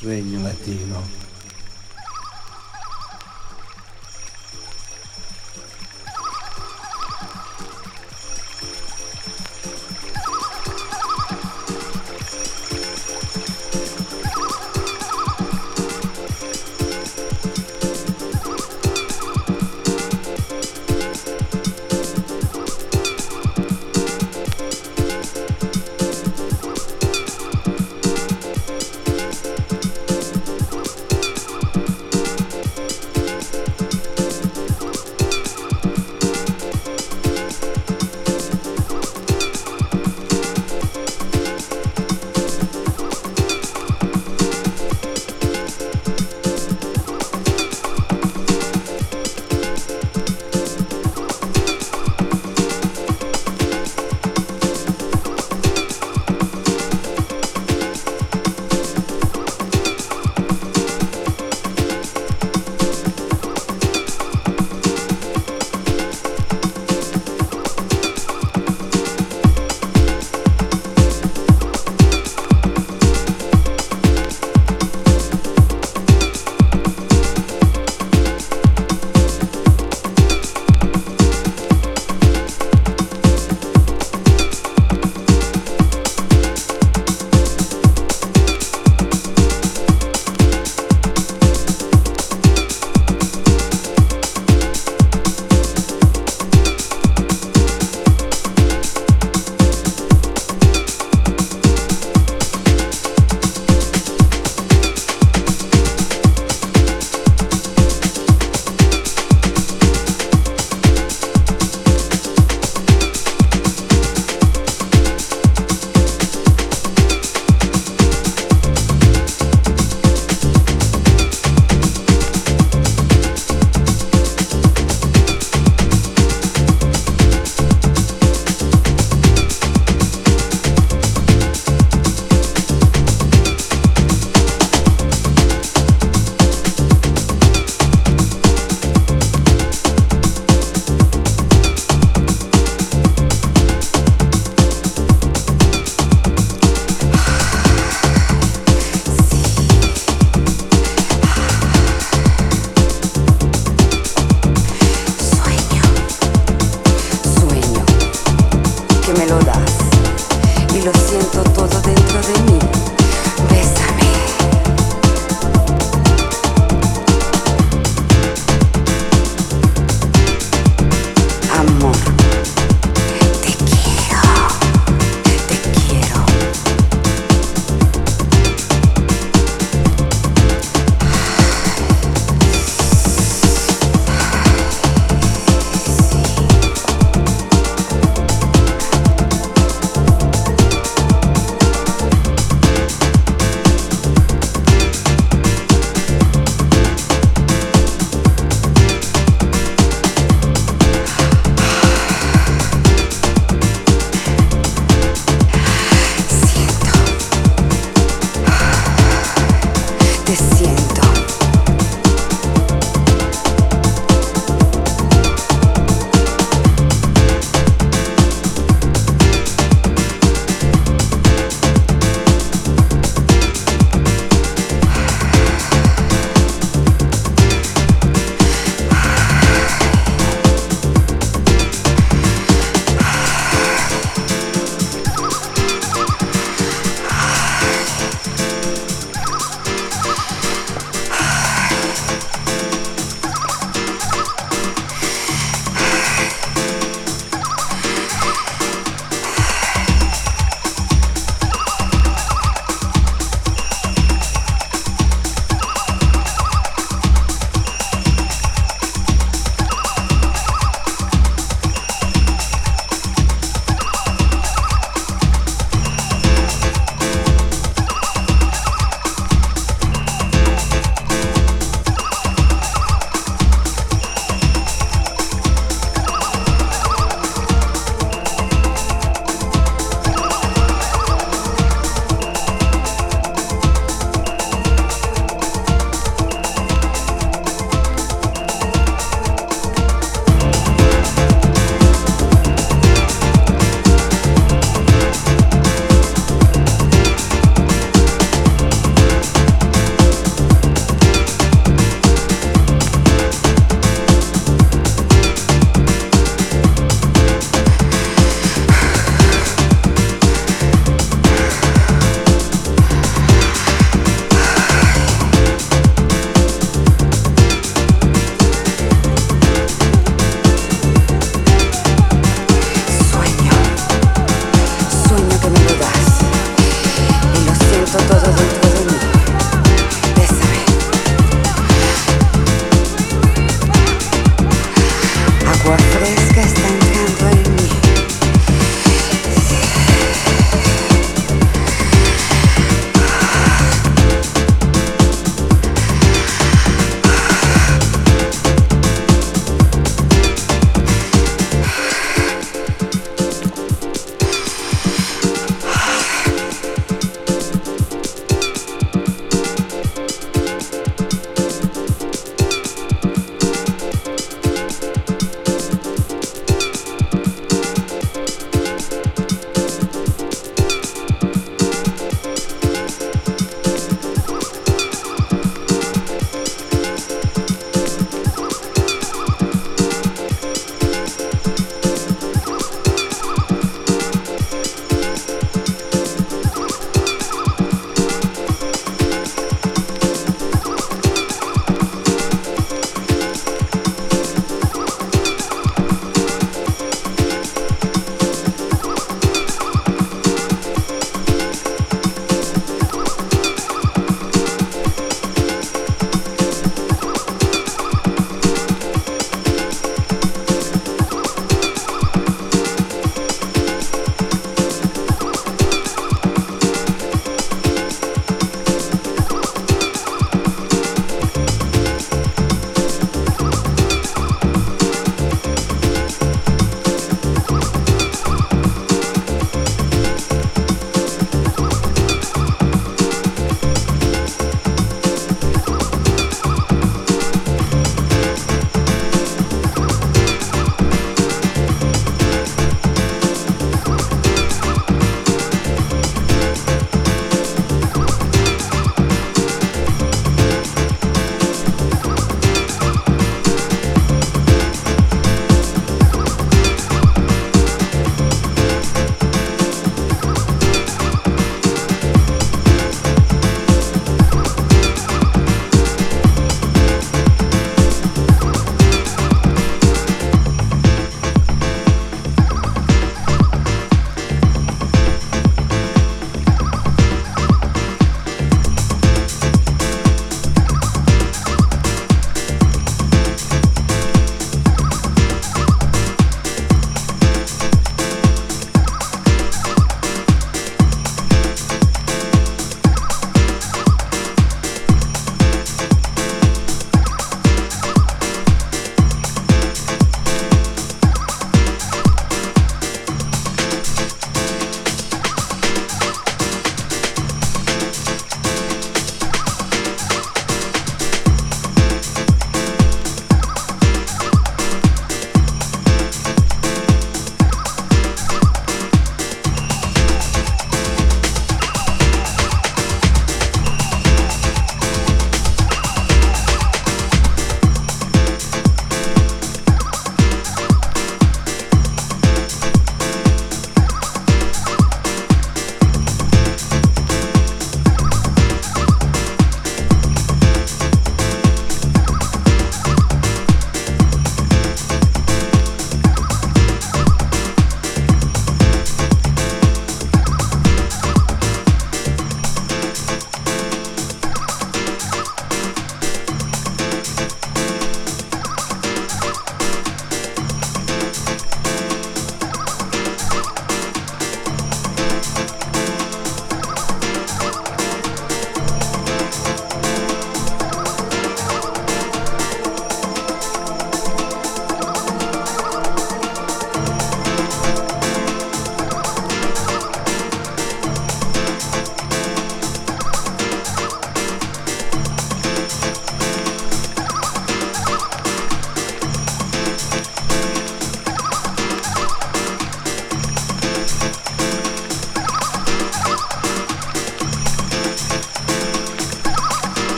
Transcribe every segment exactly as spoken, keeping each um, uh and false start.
Sueño latino.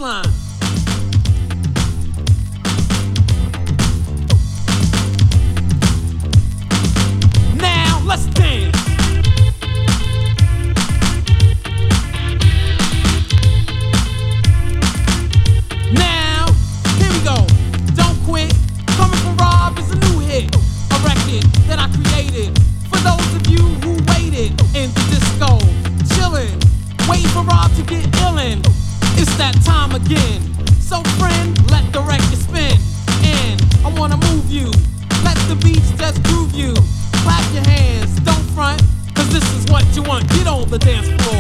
baseline. Now let's dance. Now, here we go. Don't quit. Coming from Rob is a new hit. A record that I created for those of you who waited in the disco. Chillin', waiting for Rob to get illin'. It's that time again. So friend, let the record spin. And I wanna move you. Let the beats just groove you. Clap your hands, don't front, cause this is what you want. Get on the dance floor.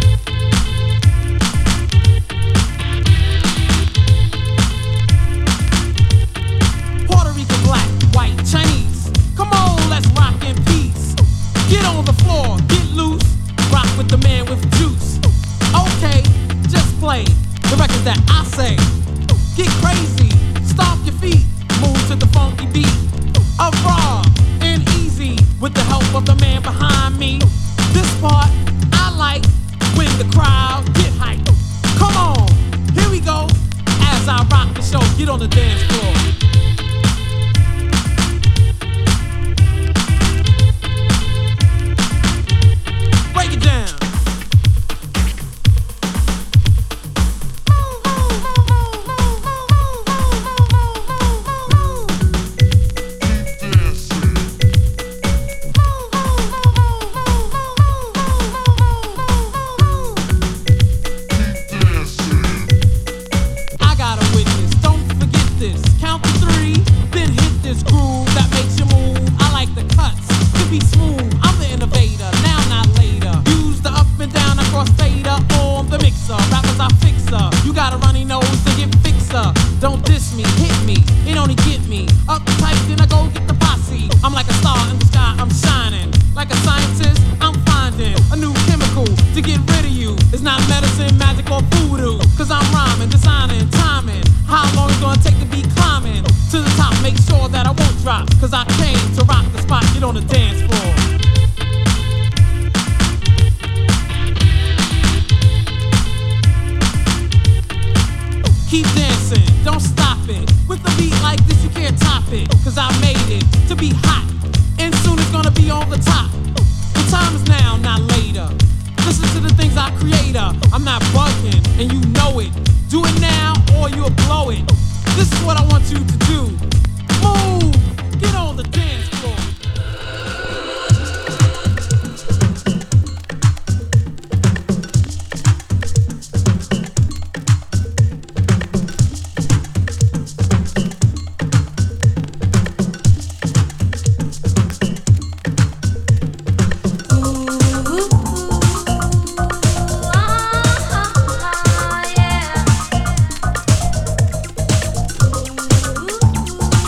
Puerto Rican, black, white, Chinese. Come on, let's rock in peace. Get on the floor, get loose. Rock with the man with juice. Okay, just play the record that I say. Get crazy, stomp your feet. Move to the funky beat of Raw and Easy with the help of the man behind me. This part I like when the crowd get hyped. Come on, here we go. As I rock the show, get on the dance floor. Break it down. Don't diss me, hit me, it only get me up tight, then I go get the posse. I'm like a star in the sky, I'm shining. Like a scientist, I'm finding a new chemical to get rid of you. It's not medicine, magic, or voodoo, cause I'm rhyming, designing, timing. How long it's gonna take to be climbing to the top, make sure that I won't drop, cause I came to rock the spot, get on the dance floor. Keep dancing, don't stop it. With a beat like this, you can't top it. Cause I made it to be hot, and soon it's gonna be on the top. The time is now, not later. Listen to the things I create. I'm not bugging, and you know it. Do it now, or you'll blow it. This is what I want you to do. Move, get on the dance floor. Ooh,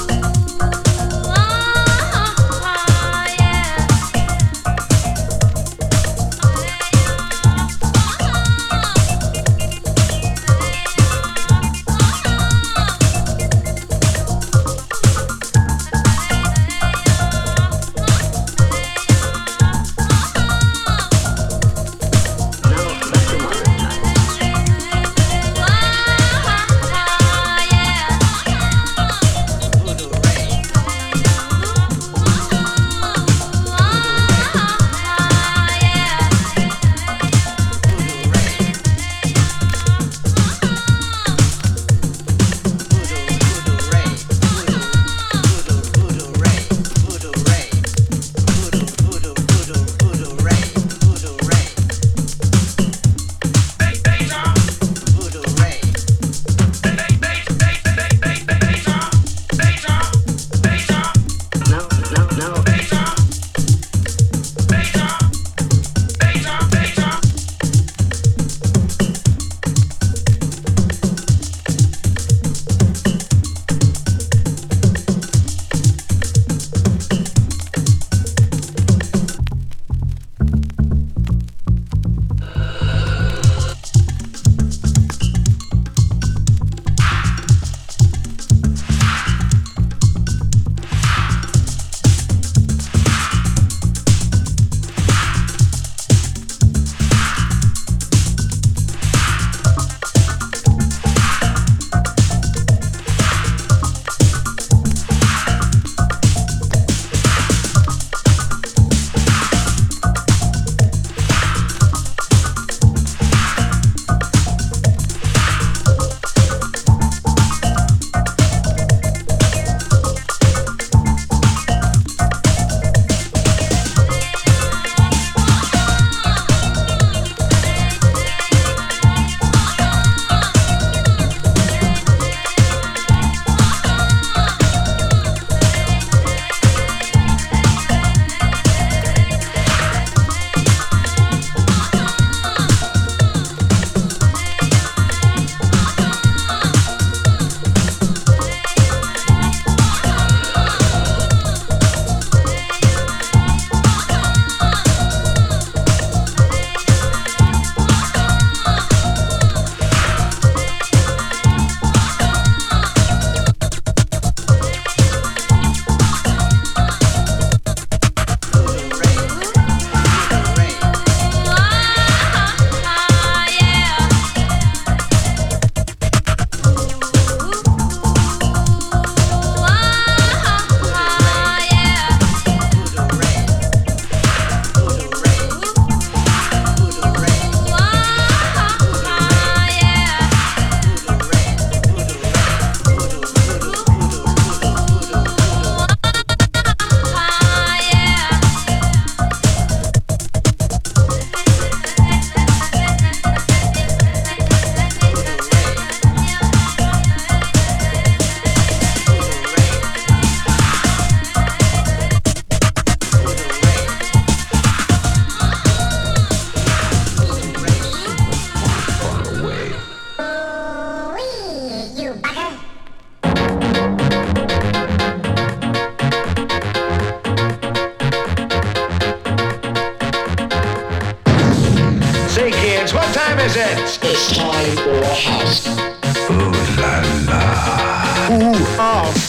time for house. Ooh la la. Ooh house.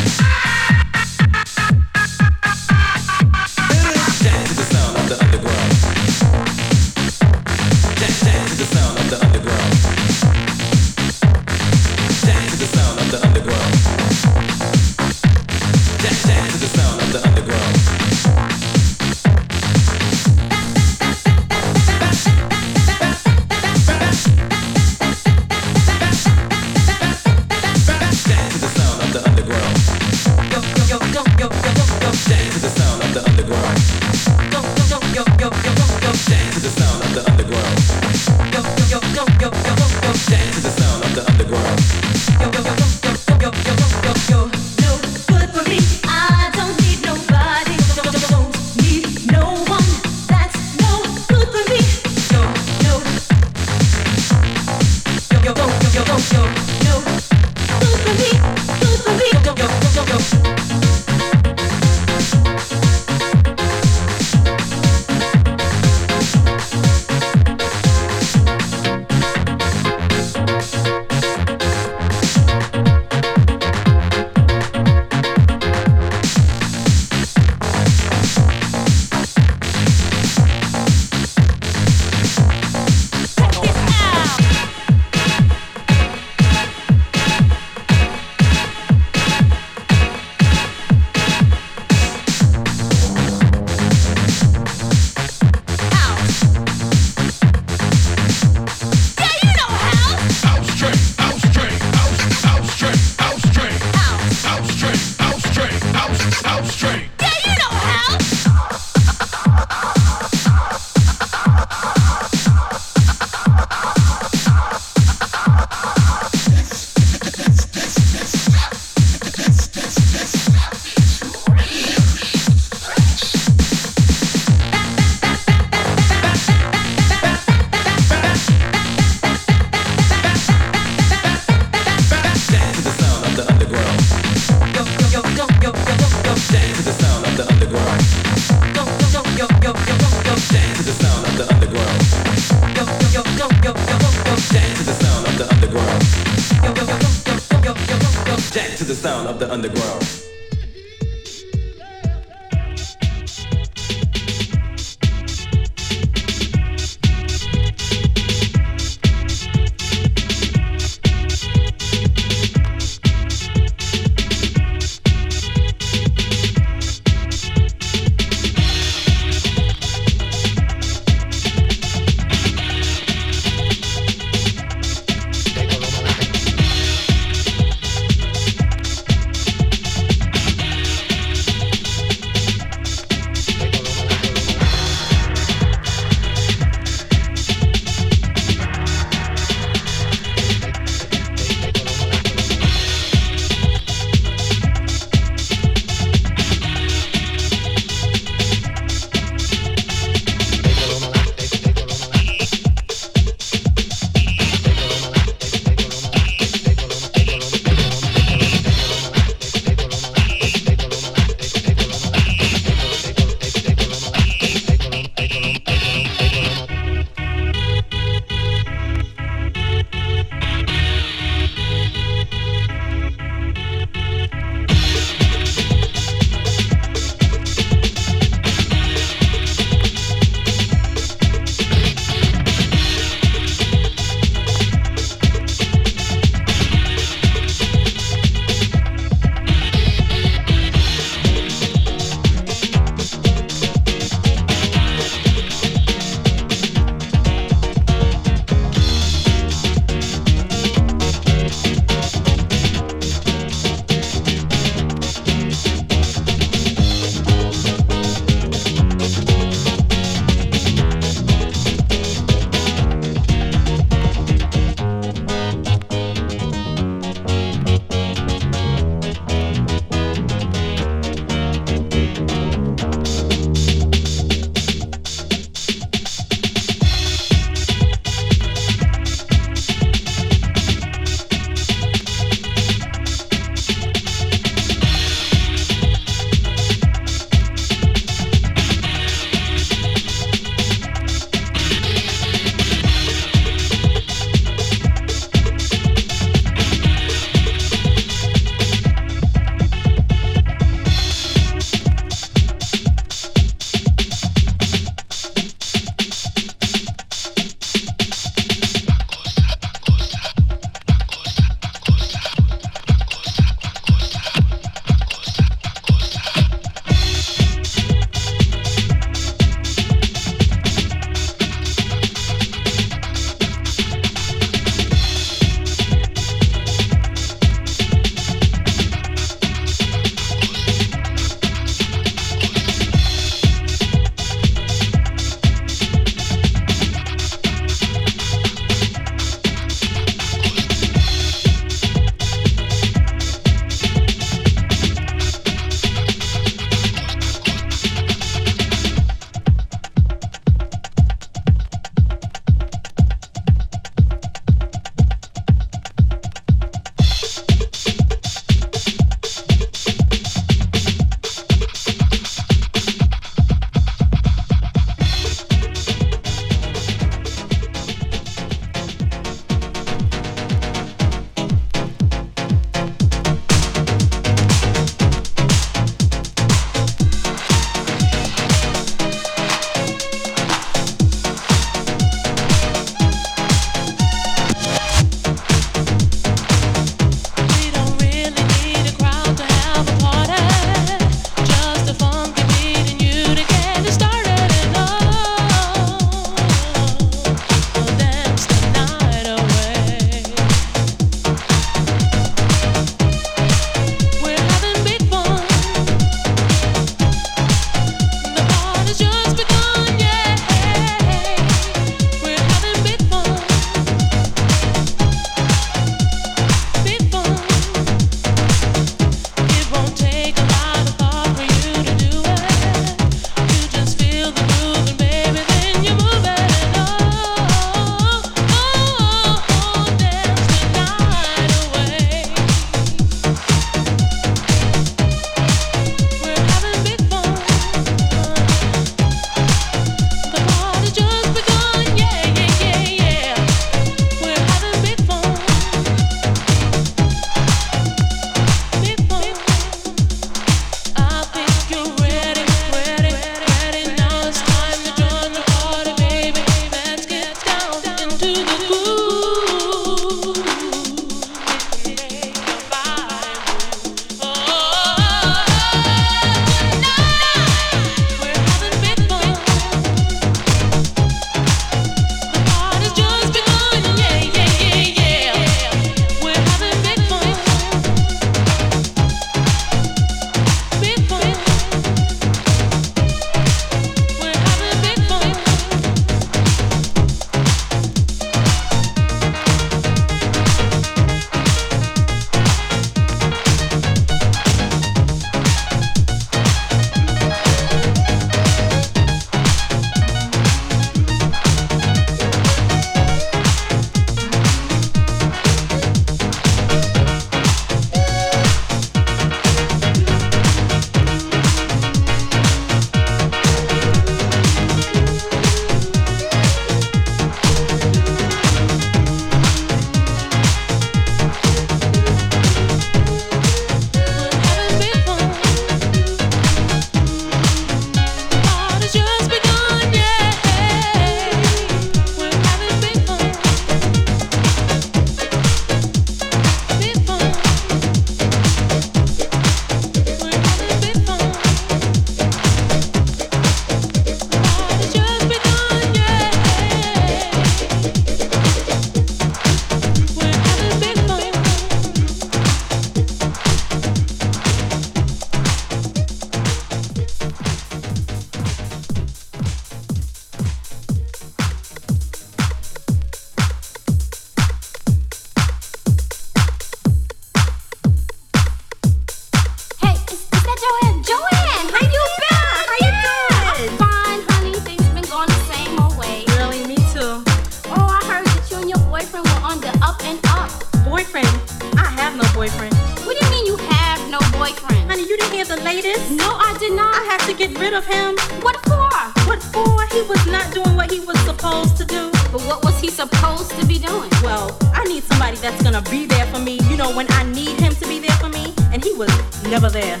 on the up and up. Boyfriend? I have no boyfriend. What do you mean you have no boyfriend? Honey, you didn't hear the latest? No, I did not. I had to get rid of him. What for? What for? He was not doing what he was supposed to do. But what was he supposed to be doing? Well, I need somebody that's gonna be there for me, you know, when I need him to be there for me. And he was never there.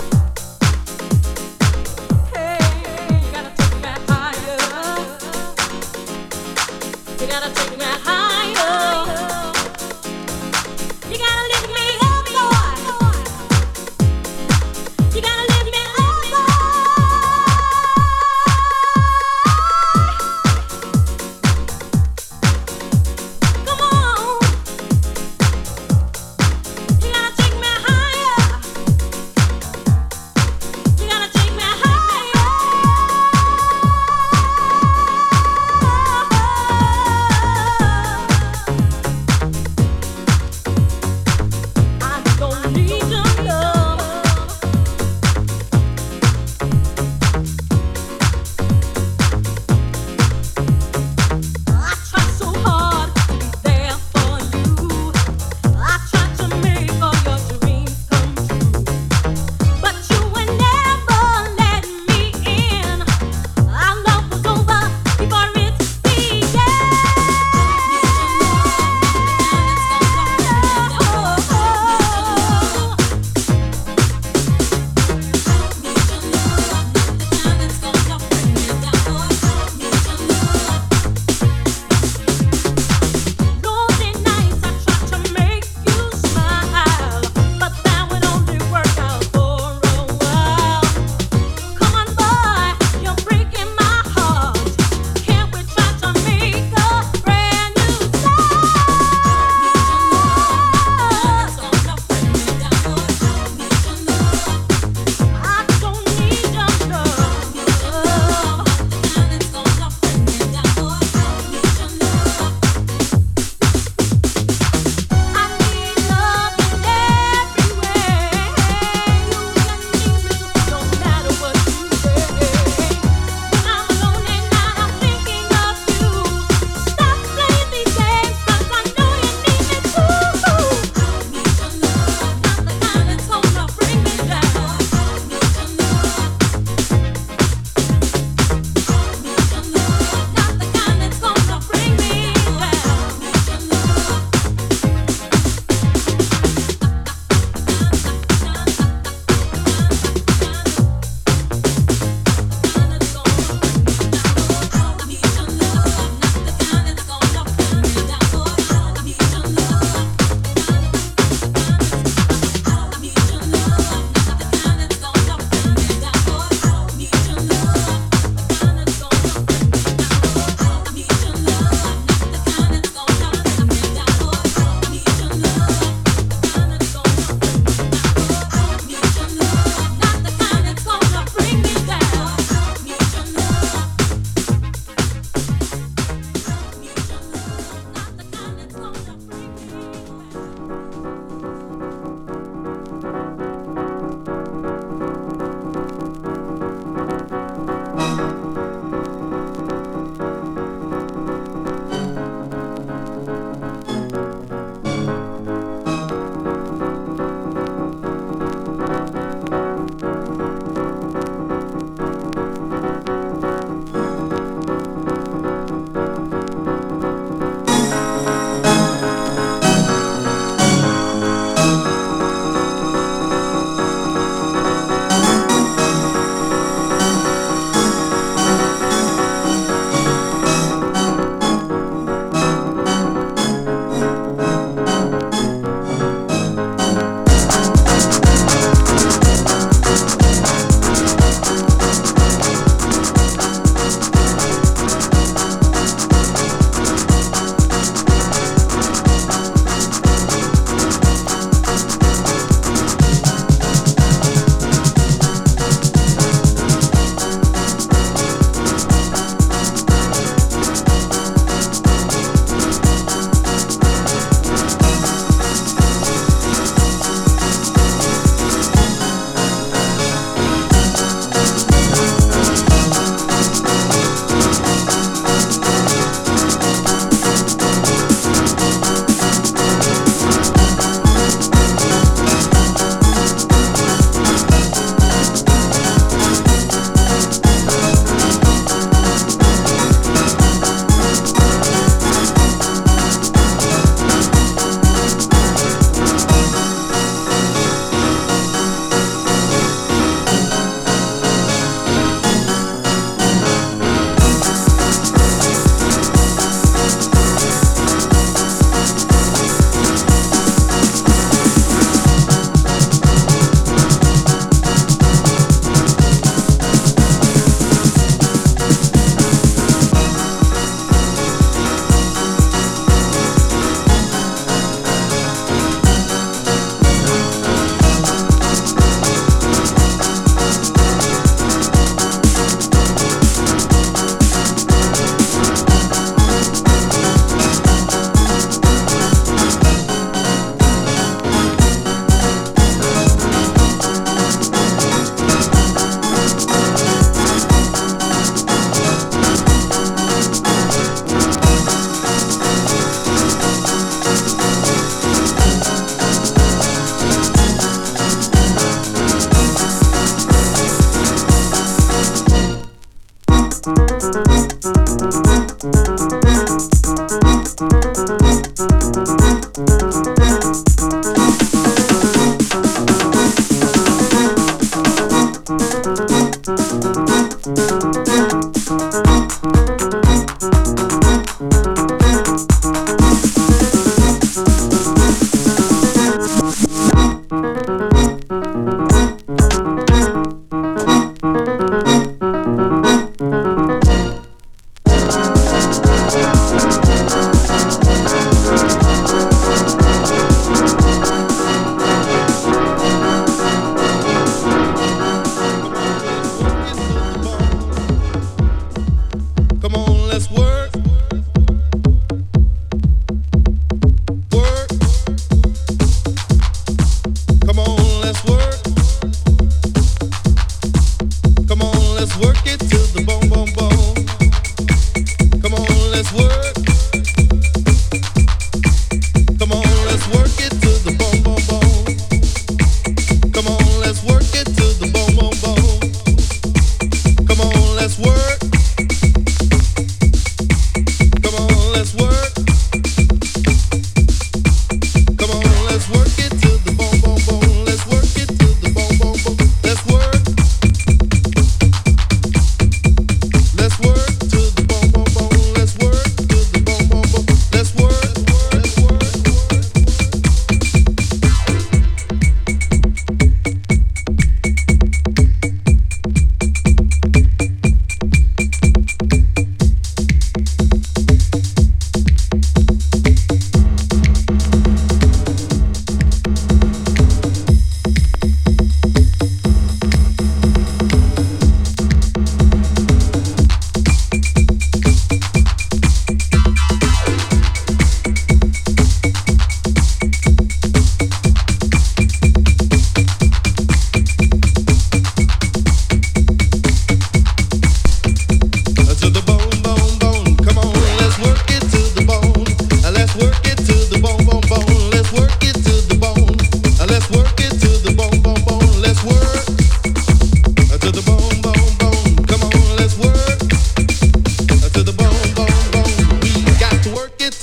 Hey, you gotta take me higher. You gotta take me higher. You gotta lift me up, Lord. You gotta lift me up, Lord. Come on. You gotta take me higher. You gotta take me higher.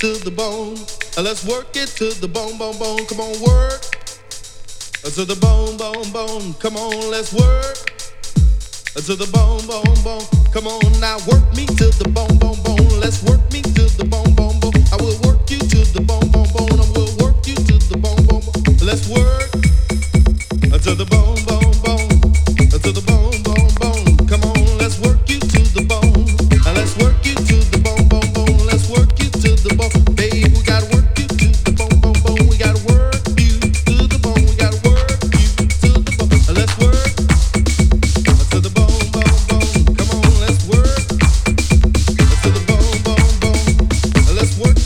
to the bone. Uh, Let's work it to the bone, bone, bone. Come on, work. Uh, To the bone, bone, bone. Come on, let's work. Uh, To the bone, bone, bone. Come on now, work me to the bone, bone, bone. Let's work me to the bone, bone, bone. I will work you to the bone, bone, bone. I will work you to the bone, bone, bone. Let's work. Uh, To the bone, bone, bone. Uh, To the bone, bone, bone. Come on, let's work you to the bone. Uh, Let's work you to the bone, bone, bone. Let's work you to the bone. Babe, we gotta work you to the bone, bone, bone. We gotta work you to the bone. We gotta work you to the bone. Uh, Let's work. Uh, To the bone, bone, bone. Come on, let's work. Uh, To the bone, bone, bone. Uh, Let's work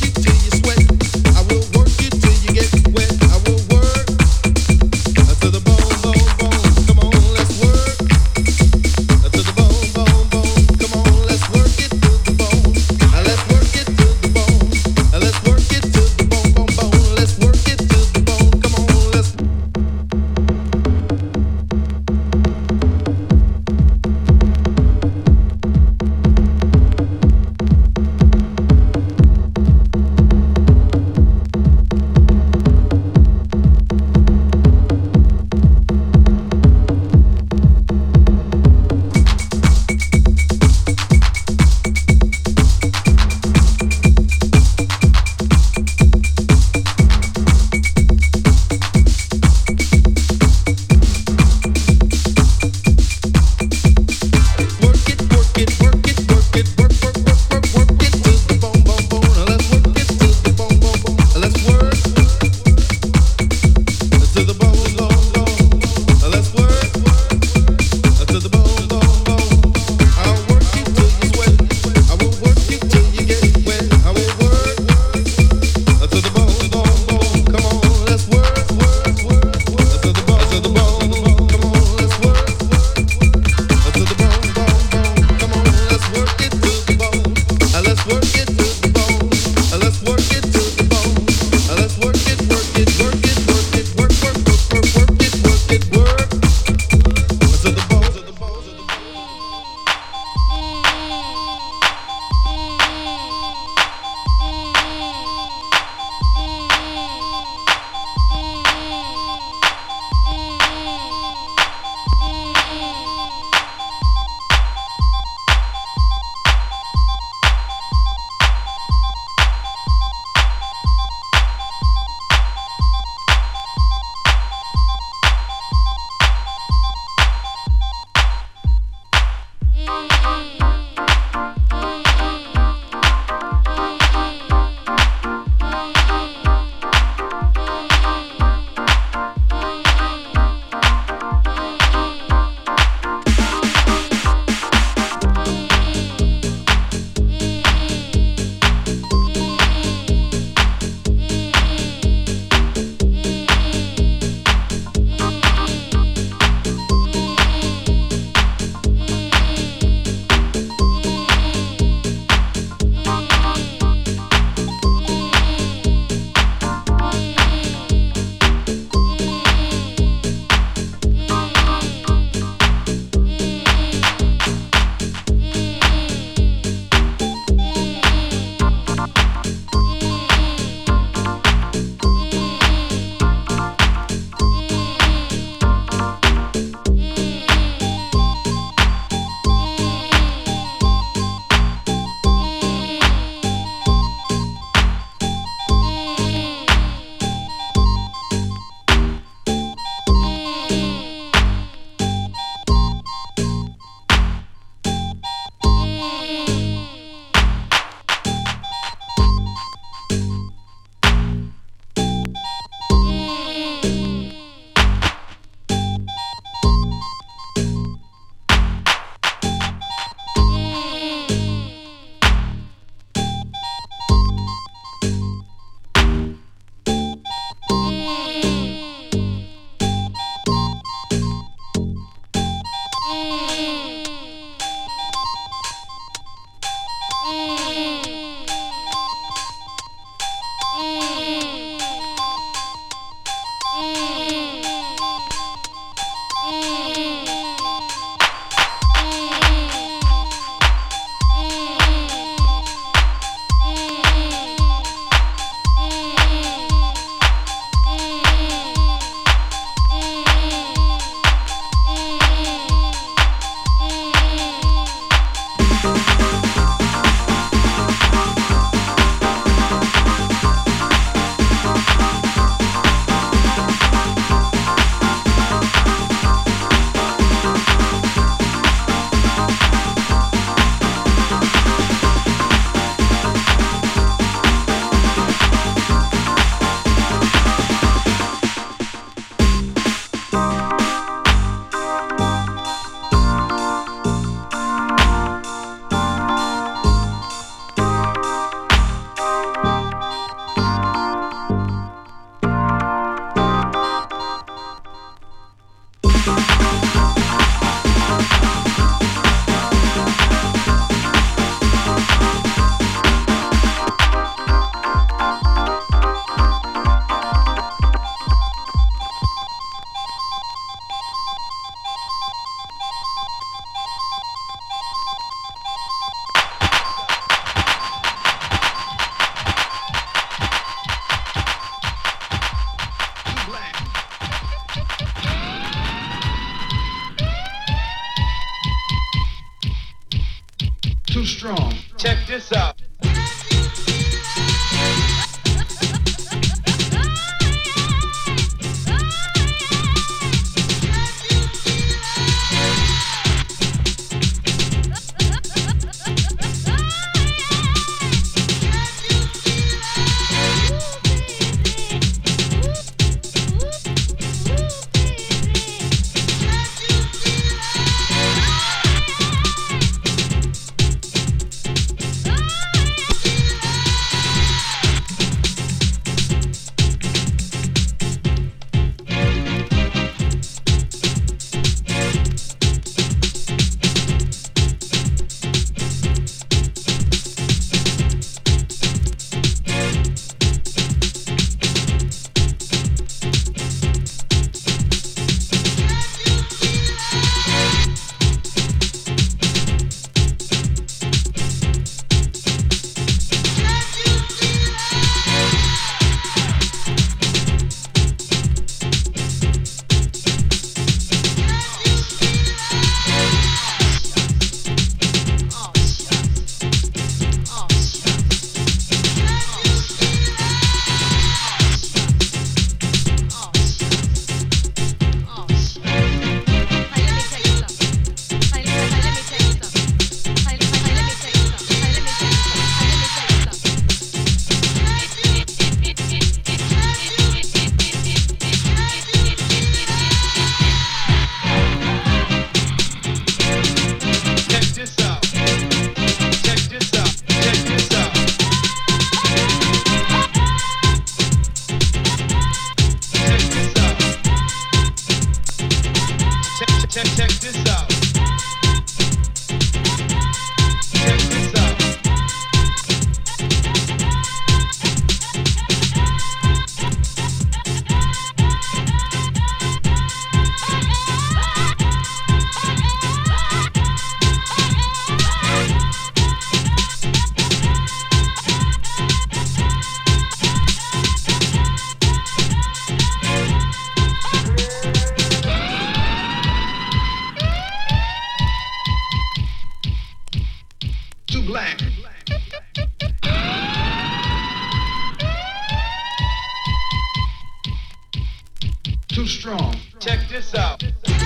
strong. Check this out. Too strong. Check this out.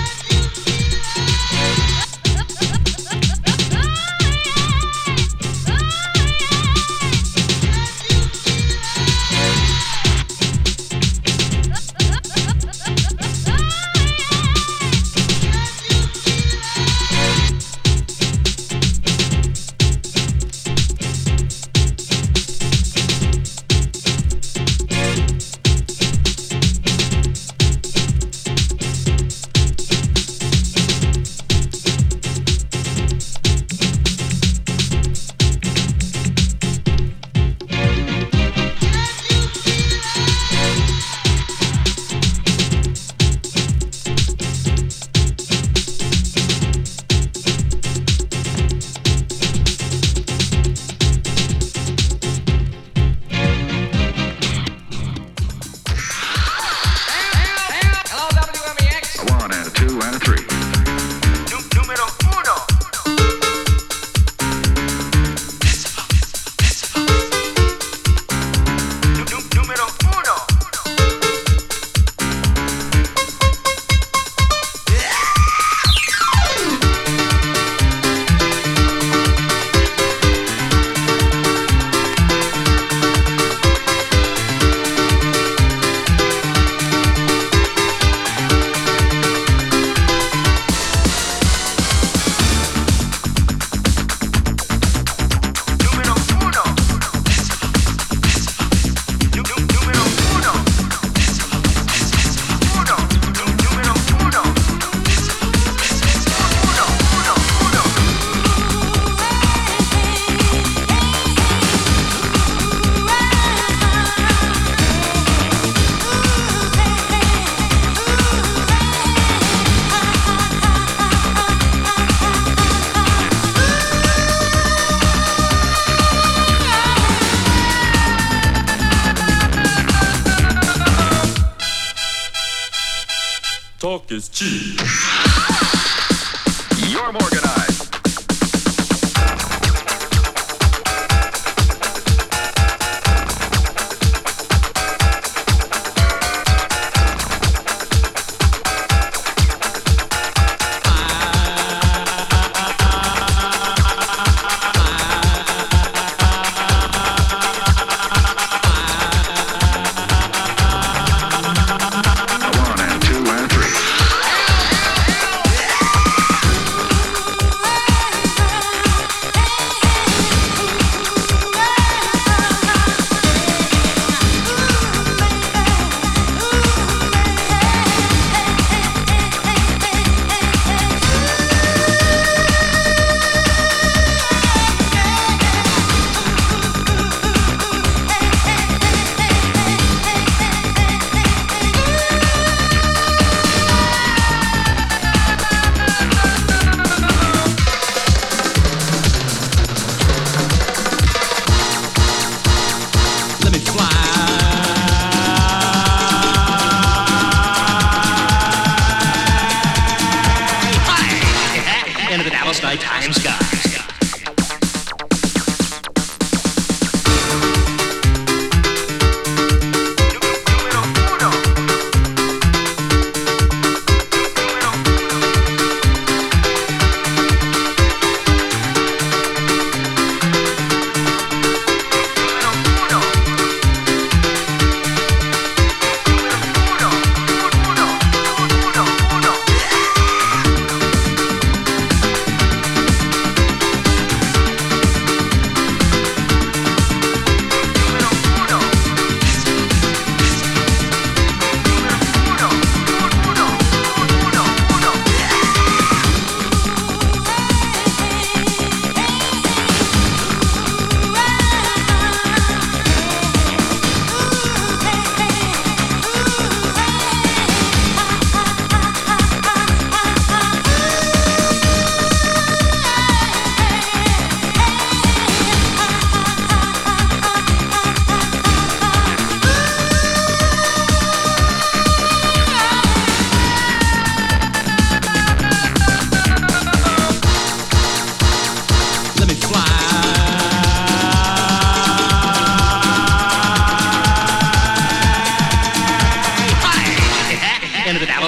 Talk is cheap. You're organized.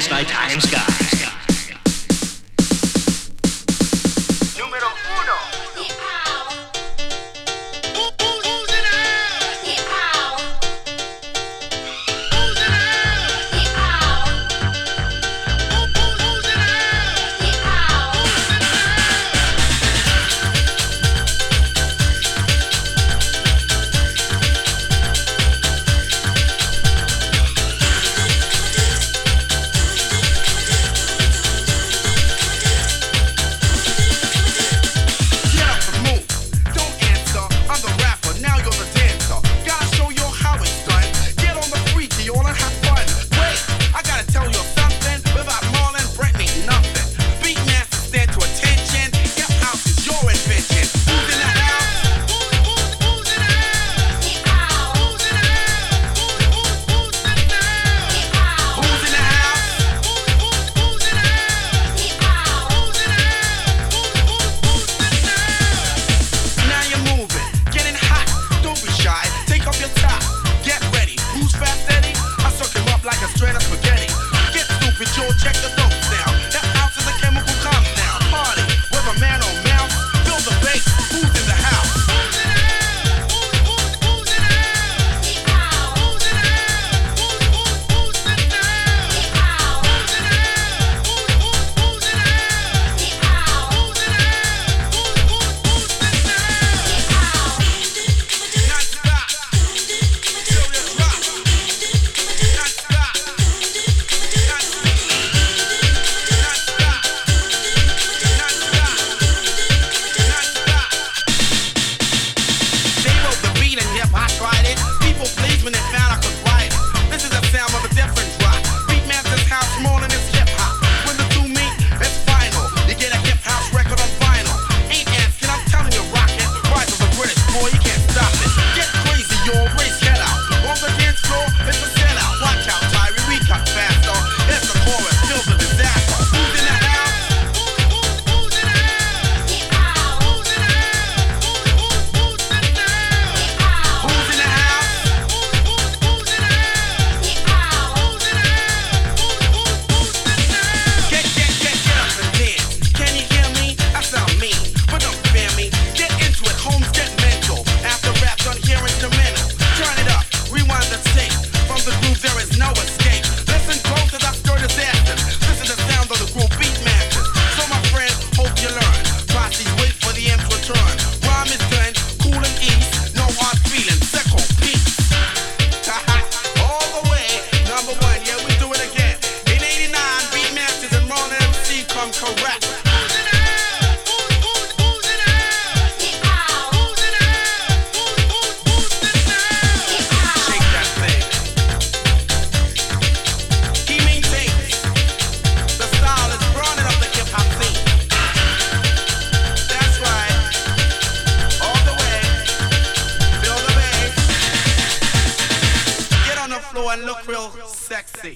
House Nighttime Sky. Número uno. And look real sexy.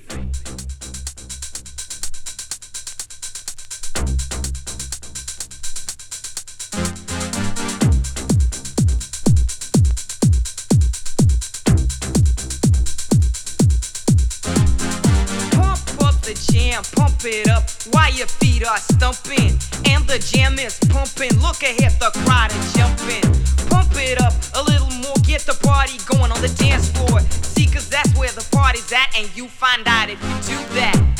Pump up the jam, pump it up while your feet are stumping. And the jam is pumping. Look ahead, the crowd is jumping. Pump it up a little more, get the party going on the dance floor. See, cause that's where the party's at, and you find out if you do that.